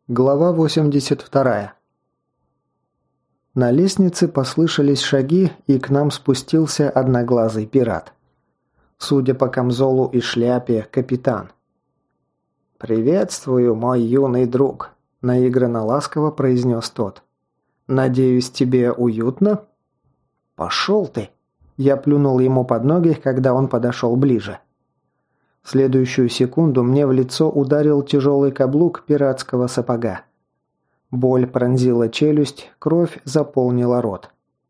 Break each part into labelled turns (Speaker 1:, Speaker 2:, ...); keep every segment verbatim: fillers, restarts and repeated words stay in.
Speaker 1: Глава восемьдесят вторая. На лестнице послышались шаги, и к нам спустился одноглазый пират. Судя по камзолу и шляпе, капитан. «Приветствую, мой юный друг», – наигранно ласково произнес тот. «Надеюсь, тебе уютно?» «Пошел ты!» – я плюнул ему под ноги, когда он подошел ближе. В следующую секунду мне в лицо ударил тяжелый каблук пиратского сапога. Боль пронзила челюсть, кровь заполнила рот.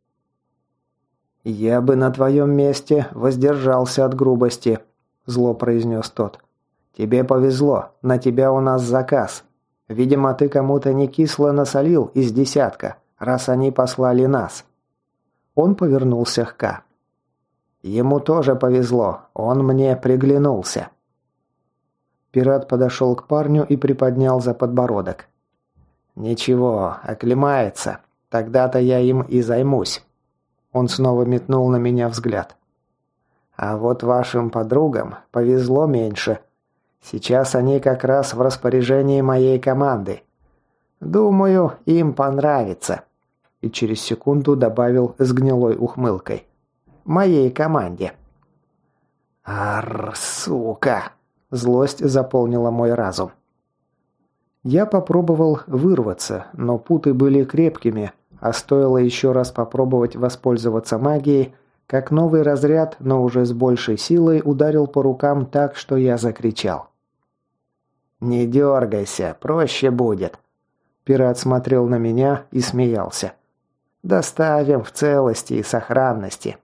Speaker 1: «Я бы на твоем месте воздержался от грубости», – зло произнес тот. «Тебе повезло, на тебя у нас заказ. Видимо, ты кому-то не кисло насолил из десятка, раз они послали нас». Он повернулся к Ка. «Ему тоже повезло, он мне приглянулся». Пират подошел к парню и приподнял за подбородок. «Ничего, оклемается. Тогда-то я им и займусь». Он снова метнул на меня взгляд. «А вот вашим подругам повезло меньше. Сейчас они как раз в распоряжении моей команды. Думаю, им понравится». И через секунду добавил с гнилой ухмылкой. «Моей команде». «Арр, сука!» Злость заполнила мой разум. Я попробовал вырваться, но путы были крепкими, а стоило еще раз попробовать воспользоваться магией, как новый разряд, но уже с большей силой, ударил по рукам так, что я закричал. «Не дергайся, проще будет». Пират смотрел на меня и смеялся. «Доставим в целости и сохранности».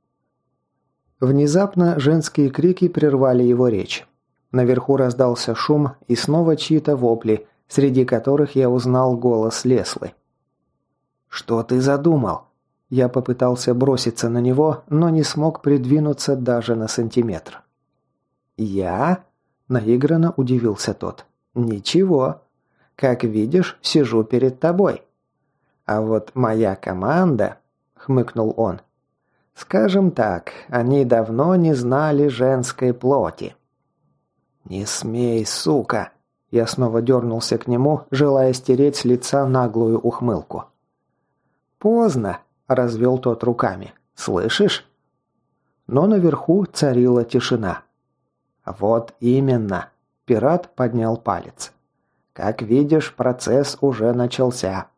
Speaker 1: Внезапно женские крики прервали его речь. Наверху раздался шум и снова чьи-то вопли, среди которых я узнал голос Леслы. «Что ты задумал?» Я попытался броситься на него, но не смог придвинуться даже на сантиметр. «Я?» – наигранно удивился тот. «Ничего. Как видишь, сижу перед тобой. А вот моя команда...» – хмыкнул он. «Скажем так, они давно не знали женской плоти». «Не смей, сука!» Я снова дернулся к нему, желая стереть с лица наглую ухмылку. «Поздно!» – развел тот руками. «Слышишь?» Но наверху царила тишина. «Вот именно!» – пират поднял палец. «Как видишь, процесс уже начался».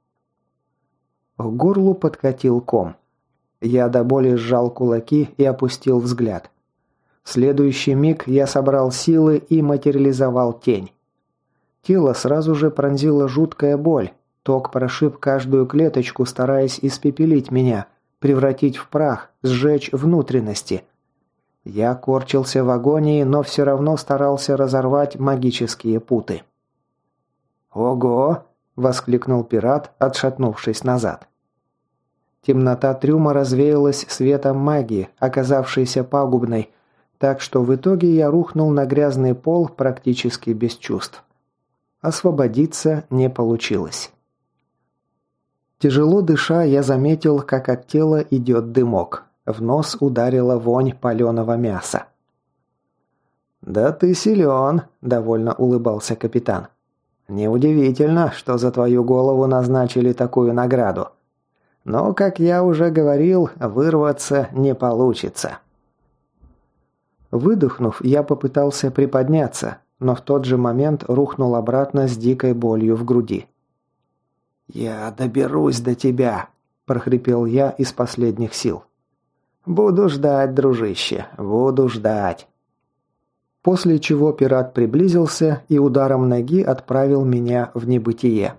Speaker 1: К горлу подкатил ком. Я до боли сжал кулаки и опустил взгляд. В следующий миг я собрал силы и материализовал тень. Тело сразу же пронзила жуткая боль. Ток прошиб каждую клеточку, стараясь испепелить меня, превратить в прах, сжечь внутренности. Я корчился в агонии, но все равно старался разорвать магические путы. «Ого!» – воскликнул пират, отшатнувшись назад. Темнота трюма развеялась светом магии, оказавшейся пагубной, так что в итоге я рухнул на грязный пол практически без чувств. Освободиться не получилось. Тяжело дыша, я заметил, как от тела идет дымок. В нос ударила вонь паленого мяса. «Да ты силен», – довольно улыбался капитан. «Неудивительно, что за твою голову назначили такую награду. Но, как я уже говорил, вырваться не получится». Выдохнув, я попытался приподняться, но в тот же момент рухнул обратно с дикой болью в груди. «Я доберусь до тебя», – прохрипел я из последних сил. «Буду ждать, дружище, буду ждать». После чего пират приблизился и ударом ноги отправил меня в небытие.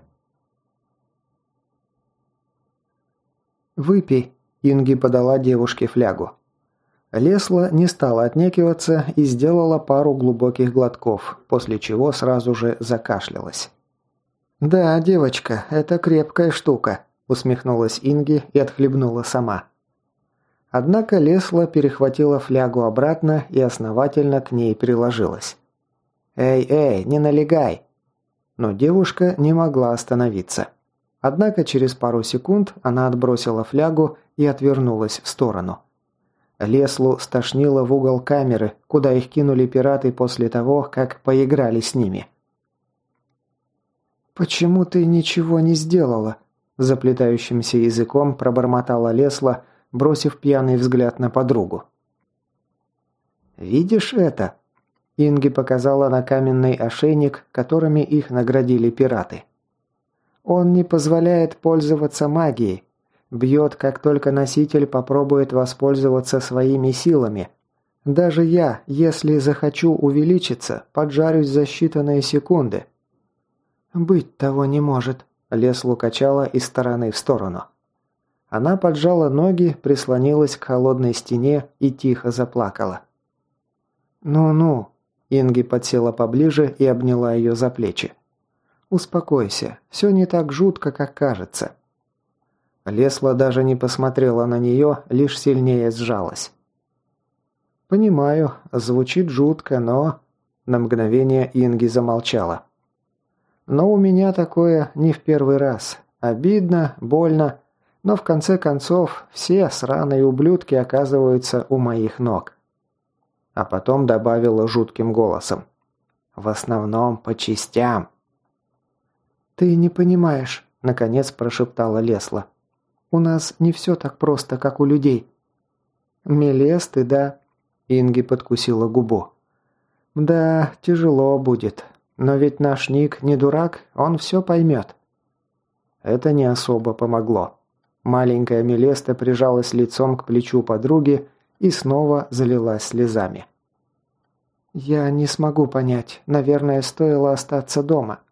Speaker 1: «Выпей», – Инги подала девушке флягу. Лесла не стала отнекиваться и сделала пару глубоких глотков, после чего сразу же закашлялась. «Да, девочка, это крепкая штука», – усмехнулась Инги и отхлебнула сама. Однако Лесла перехватила флягу обратно и основательно к ней приложилась. «Эй, эй, не налегай!» Но девушка не могла остановиться. Однако через пару секунд она отбросила флягу и отвернулась в сторону. Леслу стошнило в угол камеры, куда их кинули пираты после того, как поиграли с ними. «Почему ты ничего не сделала?» Заплетающимся языком пробормотала Лесла, бросив пьяный взгляд на подругу. «Видишь это?» Инги показала на каменный ошейник, которыми их наградили пираты. «Он не позволяет пользоваться магией. Бьет, как только носитель попробует воспользоваться своими силами. Даже я, если захочу увеличиться, поджарюсь за считанные секунды». «Быть того не может», — Леслу качала из стороны в сторону. Она поджала ноги, прислонилась к холодной стене и тихо заплакала. «Ну-ну», — Инги подсела поближе и обняла ее за плечи. «Успокойся, все не так жутко, как кажется». Лесла даже не посмотрела на нее, лишь сильнее сжалась. «Понимаю, звучит жутко, но...» На мгновение Инги замолчала. «Но у меня такое не в первый раз. Обидно, больно, но в конце концов все сраные ублюдки оказываются у моих ног». А потом добавила жутким голосом. «В основном по частям». «Ты не понимаешь», — наконец прошептала Лесла. «У нас не все так просто, как у людей». «Мелесты, да?» — Инги подкусила губу. «Да, тяжело будет. Но ведь наш Ник не дурак, он все поймет». Это не особо помогло. Маленькая Мелеста прижалась лицом к плечу подруги и снова залилась слезами. «Я не смогу понять. Наверное, стоило остаться дома».